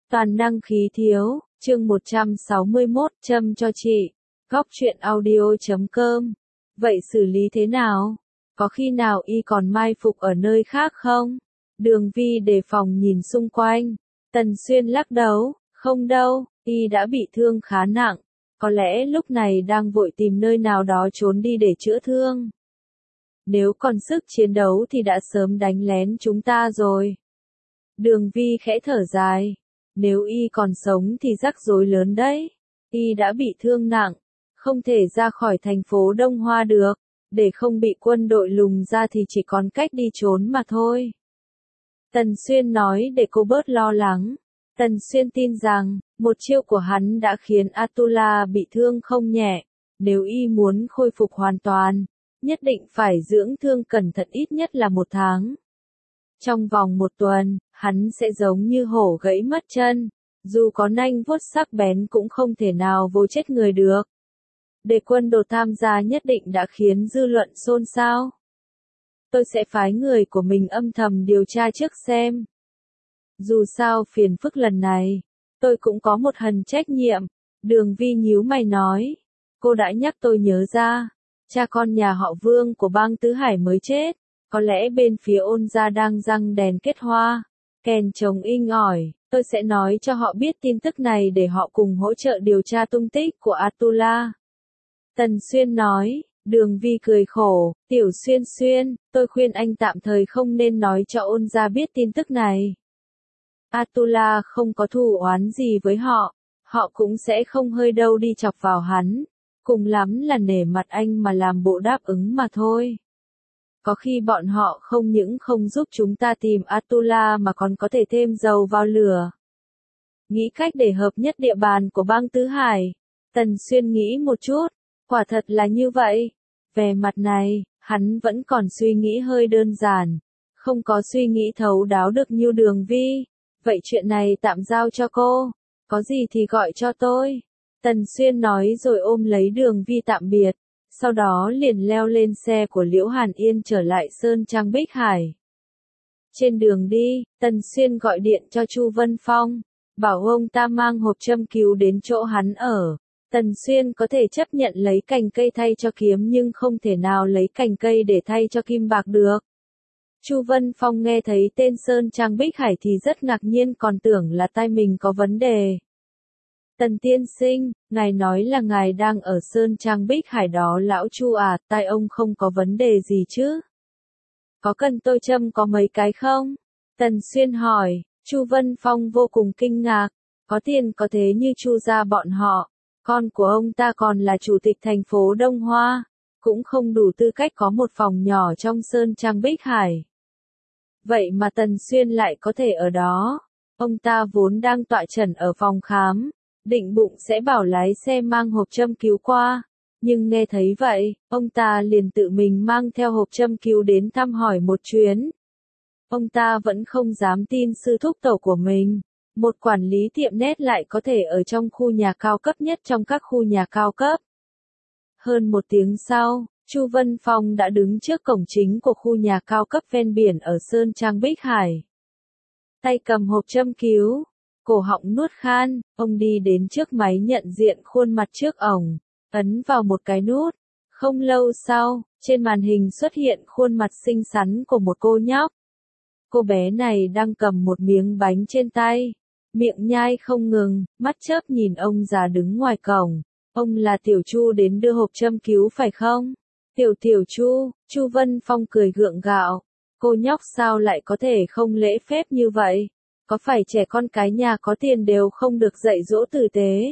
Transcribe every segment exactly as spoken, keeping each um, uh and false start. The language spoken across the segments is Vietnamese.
Toàn năng khí thiếu, chương một trăm sáu mươi mốt, châm cho chị. Góc truyện audio chấm com. Vậy xử lý thế nào? Có khi nào y còn mai phục ở nơi khác không? Đường Vi đề phòng nhìn xung quanh. Tần Xuyên lắc đầu, không đâu, y đã bị thương khá nặng. Có lẽ lúc này đang vội tìm nơi nào đó trốn đi để chữa thương. Nếu còn sức chiến đấu thì đã sớm đánh lén chúng ta rồi. Đường Vi khẽ thở dài. Nếu y còn sống thì rắc rối lớn đấy. Y đã bị thương nặng, không thể ra khỏi thành phố Đông Hoa được. Để không bị quân đội lùng ra thì chỉ còn cách đi trốn mà thôi. Tần Xuyên nói để cô bớt lo lắng. Tần Xuyên tin rằng, một chiêu của hắn đã khiến Atula bị thương không nhẹ. Nếu y muốn khôi phục hoàn toàn, nhất định phải dưỡng thương cẩn thận ít nhất là một tháng. Trong vòng một tuần, hắn sẽ giống như hổ gãy mất chân. Dù có nanh vuốt sắc bén cũng không thể nào vô chết người được. Để quân đội tham gia nhất định đã khiến dư luận xôn xao. Tôi sẽ phái người của mình âm thầm điều tra trước xem. Dù sao phiền phức lần này, tôi cũng có một phần trách nhiệm. Đường Vi nhíu mày nói. Cô đã nhắc tôi nhớ ra. Cha con nhà họ Vương của bang Tứ Hải mới chết. Có lẽ bên phía Ôn gia đang răng đèn kết hoa. Kèn chồng inh ỏi. Tôi sẽ nói cho họ biết tin tức này để họ cùng hỗ trợ điều tra tung tích của Atula. Tần Xuyên nói. Đường Vi cười khổ. Tiểu Xuyên Xuyên, tôi khuyên anh tạm thời không nên nói cho Ôn gia biết tin tức này. Atula không có thù oán gì với họ. Họ cũng sẽ không hơi đâu đi chọc vào hắn. Cùng lắm là nể mặt anh mà làm bộ đáp ứng mà thôi. Có khi bọn họ không những không giúp chúng ta tìm Atula mà còn có thể thêm dầu vào lửa. Nghĩ cách để hợp nhất địa bàn của bang Tứ Hải. Tần Xuyên nghĩ một chút. Quả thật là như vậy. Về mặt này, hắn vẫn còn suy nghĩ hơi đơn giản. Không có suy nghĩ thấu đáo được như Đường Vi. Vậy chuyện này tạm giao cho cô. Có gì thì gọi cho tôi. Tần Xuyên nói rồi ôm lấy Đường Vi tạm biệt. Sau đó liền leo lên xe của Liễu Hàn Yên trở lại Sơn Trang Bích Hải. Trên đường đi, Tần Xuyên gọi điện cho Chu Vân Phong. Bảo ông ta mang hộp châm cứu đến chỗ hắn ở. Tần Xuyên có thể chấp nhận lấy cành cây thay cho kiếm nhưng không thể nào lấy cành cây để thay cho kim bạc được. Chu Vân Phong nghe thấy tên Sơn Trang Bích Hải thì rất ngạc nhiên còn tưởng là tai mình có vấn đề. Tần tiên sinh, ngài nói là ngài đang ở Sơn Trang Bích Hải đó lão Chu à, tai ông không có vấn đề gì chứ? Có cần tôi châm có mấy cái không? Tần Xuyên hỏi. Chu Vân Phong vô cùng kinh ngạc. Có tiền có thế như Chu gia bọn họ. Con của ông ta còn là chủ tịch thành phố Đông Hoa. Cũng không đủ tư cách có một phòng nhỏ trong Sơn Trang Bích Hải. Vậy mà Tần Xuyên lại có thể ở đó. Ông ta vốn đang tọa chẩn ở phòng khám. Định bụng sẽ bảo lái xe mang hộp châm cứu qua. Nhưng nghe thấy vậy, ông ta liền tự mình mang theo hộp châm cứu đến thăm hỏi một chuyến. Ông ta vẫn không dám tin sư thúc tổ của mình. Một quản lý tiệm net lại có thể ở trong khu nhà cao cấp nhất trong các khu nhà cao cấp. Hơn một tiếng sau, Chu Vân Phong đã đứng trước cổng chính của khu nhà cao cấp ven biển ở Sơn Trang Bích Hải. Tay cầm hộp châm cứu, cổ họng nuốt khan, ông đi đến trước máy nhận diện khuôn mặt trước ổng, ấn vào một cái nút. Không lâu sau, trên màn hình xuất hiện khuôn mặt xinh xắn của một cô nhóc. Cô bé này đang cầm một miếng bánh trên tay, miệng nhai không ngừng, mắt chớp nhìn ông già đứng ngoài cổng. Ông là Tiểu Chu đến đưa hộp châm cứu phải không? Tiểu Tiểu Chu, Chu Vân Phong cười gượng gạo. Cô nhóc sao lại có thể không lễ phép như vậy? Có phải trẻ con cái nhà có tiền đều không được dạy dỗ tử tế?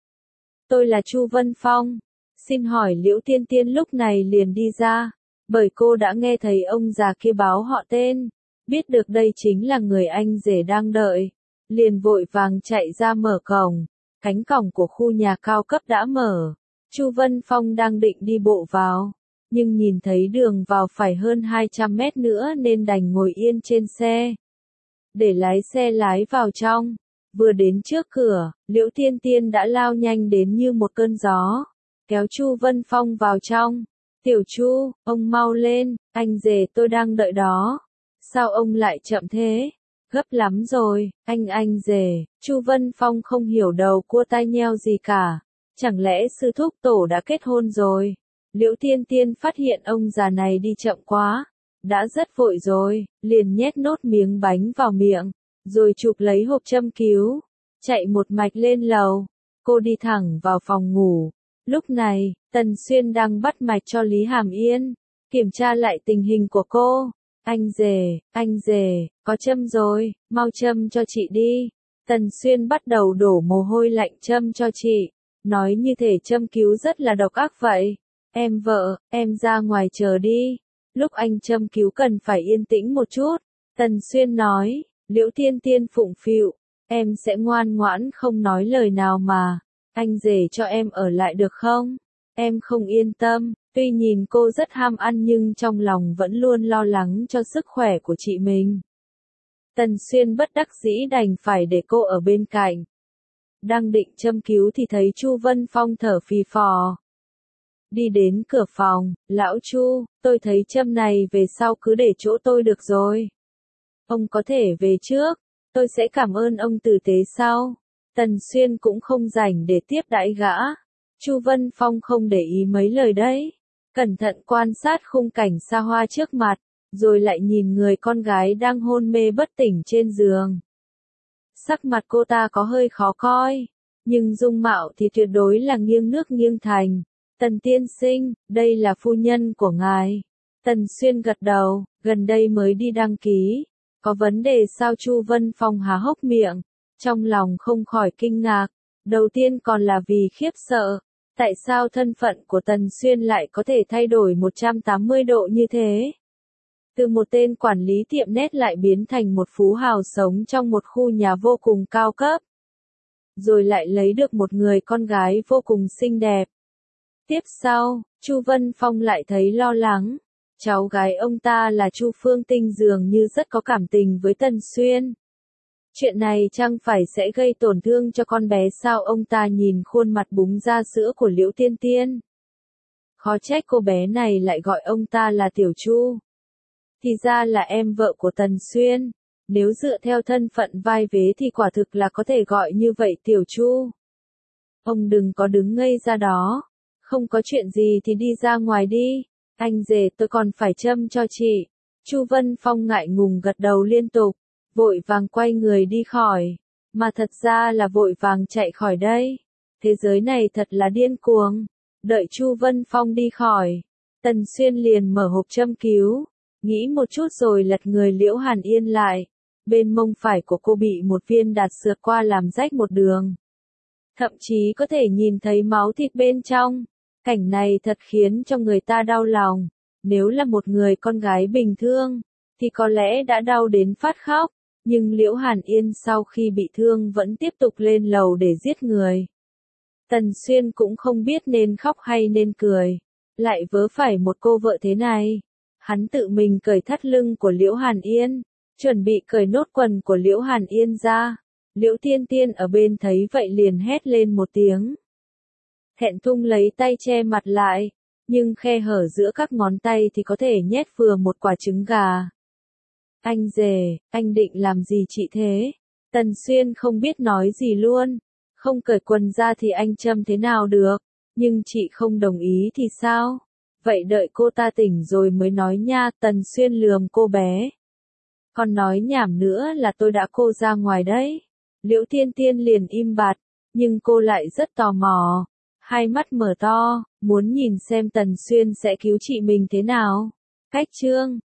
Tôi là Chu Vân Phong. Xin hỏi Liễu Tiên Tiên lúc này liền đi ra. Bởi cô đã nghe thấy ông già kia báo họ tên. Biết được đây chính là người anh rể đang đợi. Liền vội vàng chạy ra mở cổng. Cánh cổng của khu nhà cao cấp đã mở. Chu Vân Phong đang định đi bộ vào. Nhưng nhìn thấy đường vào phải hơn hai trăm mét nữa nên đành ngồi yên trên xe. Để lái xe lái vào trong. Vừa đến trước cửa, Liễu Tiên Tiên đã lao nhanh đến như một cơn gió. Kéo Chu Vân Phong vào trong. Tiểu Chu, ông mau lên, anh rể tôi đang đợi đó. Sao ông lại chậm thế? Gấp lắm rồi, anh anh rể, Chu Vân Phong không hiểu đầu cua tai nheo gì cả. Chẳng lẽ sư thúc tổ đã kết hôn rồi? Liễu Tiên Tiên phát hiện ông già này đi chậm quá. Đã rất vội rồi, liền nhét nốt miếng bánh vào miệng, rồi chụp lấy hộp châm cứu, chạy một mạch lên lầu. Cô đi thẳng vào phòng ngủ. Lúc này, Tần Xuyên đang bắt mạch cho Lý Hàm Yên, kiểm tra lại tình hình của cô. Anh rể, anh rể, có châm rồi, mau châm cho chị đi. Tần Xuyên bắt đầu đổ mồ hôi lạnh châm cho chị, nói như thể châm cứu rất là độc ác vậy. Em vợ, em ra ngoài chờ đi. Lúc anh châm cứu cần phải yên tĩnh một chút. Tần Xuyên nói, Liễu Tiên Tiên phụng phịu, em sẽ ngoan ngoãn không nói lời nào mà. Anh rể cho em ở lại được không? Em không yên tâm, tuy nhìn cô rất ham ăn nhưng trong lòng vẫn luôn lo lắng cho sức khỏe của chị mình. Tần Xuyên bất đắc dĩ đành phải để cô ở bên cạnh. Đang định châm cứu thì thấy Chu Vân Phong thở phì phò. Đi đến cửa phòng, lão Chu, tôi thấy châm này về sau cứ để chỗ tôi được rồi. Ông có thể về trước, tôi sẽ cảm ơn ông tử tế sau. Tần Xuyên cũng không rảnh để tiếp đãi gã. Chu Vân Phong không để ý mấy lời đấy. Cẩn thận quan sát khung cảnh xa hoa trước mặt, rồi lại nhìn người con gái đang hôn mê bất tỉnh trên giường. Sắc mặt cô ta có hơi khó coi, nhưng dung mạo thì tuyệt đối là nghiêng nước nghiêng thành. Tần tiên sinh, đây là phu nhân của ngài. Tần Xuyên gật đầu, gần đây mới đi đăng ký. Có vấn đề sao? Chu Vân Phong há hốc miệng, trong lòng không khỏi kinh ngạc. Đầu tiên còn là vì khiếp sợ. Tại sao thân phận của Tần Xuyên lại có thể thay đổi một trăm tám mươi độ như thế? Từ một tên quản lý tiệm net lại biến thành một phú hào sống trong một khu nhà vô cùng cao cấp. Rồi lại lấy được một người con gái vô cùng xinh đẹp. Tiếp sau, Chu Vân Phong lại thấy lo lắng. Cháu gái ông ta là Chu Phương Tinh dường như rất có cảm tình với Tần Xuyên. Chuyện này chẳng phải sẽ gây tổn thương cho con bé sao? Ông ta nhìn khuôn mặt búng ra sữa của Liễu Tiên Tiên. Khó trách cô bé này lại gọi ông ta là Tiểu Chu. Thì ra là em vợ của Tần Xuyên. Nếu dựa theo thân phận vai vế thì quả thực là có thể gọi như vậy Tiểu Chu. Ông đừng có đứng ngây ra đó. Không có chuyện gì thì đi ra ngoài đi. Anh rể, tôi còn phải châm cho chị. Chu Vân Phong ngại ngùng gật đầu liên tục, vội vàng quay người đi khỏi. Mà thật ra là vội vàng chạy khỏi đây. Thế giới này thật là điên cuồng. Đợi Chu Vân Phong đi khỏi, Tần Xuyên liền mở hộp châm cứu, nghĩ một chút rồi lật người Liễu Hàn Yên lại. Bên mông phải của cô bị một viên đạn sượt qua làm rách một đường. Thậm chí có thể nhìn thấy máu thịt bên trong. Cảnh này thật khiến cho người ta đau lòng. Nếu là một người con gái bình thường, thì có lẽ đã đau đến phát khóc. Nhưng Liễu Hàn Yên sau khi bị thương vẫn tiếp tục lên lầu để giết người. Tần Xuyên cũng không biết nên khóc hay nên cười. Lại vớ phải một cô vợ thế này. Hắn tự mình cởi thắt lưng của Liễu Hàn Yên, chuẩn bị cởi nốt quần của Liễu Hàn Yên ra. Liễu Tiên Tiên ở bên thấy vậy liền hét lên một tiếng. Thẹn thùng lấy tay che mặt lại, nhưng khe hở giữa các ngón tay thì có thể nhét vừa một quả trứng gà. Anh rể, anh định làm gì chị thế? Tần Xuyên không biết nói gì luôn. Không cởi quần ra thì anh châm thế nào được? Nhưng chị không đồng ý thì sao? Vậy đợi cô ta tỉnh rồi mới nói nha. Tần Xuyên lườm cô bé. Còn nói nhảm nữa là tôi đã cô ra ngoài đấy. Liễu Tiên Tiên liền im bặt, nhưng cô lại rất tò mò. Hai mắt mở to, muốn nhìn xem Tần Xuyên sẽ cứu chị mình thế nào. Cách chương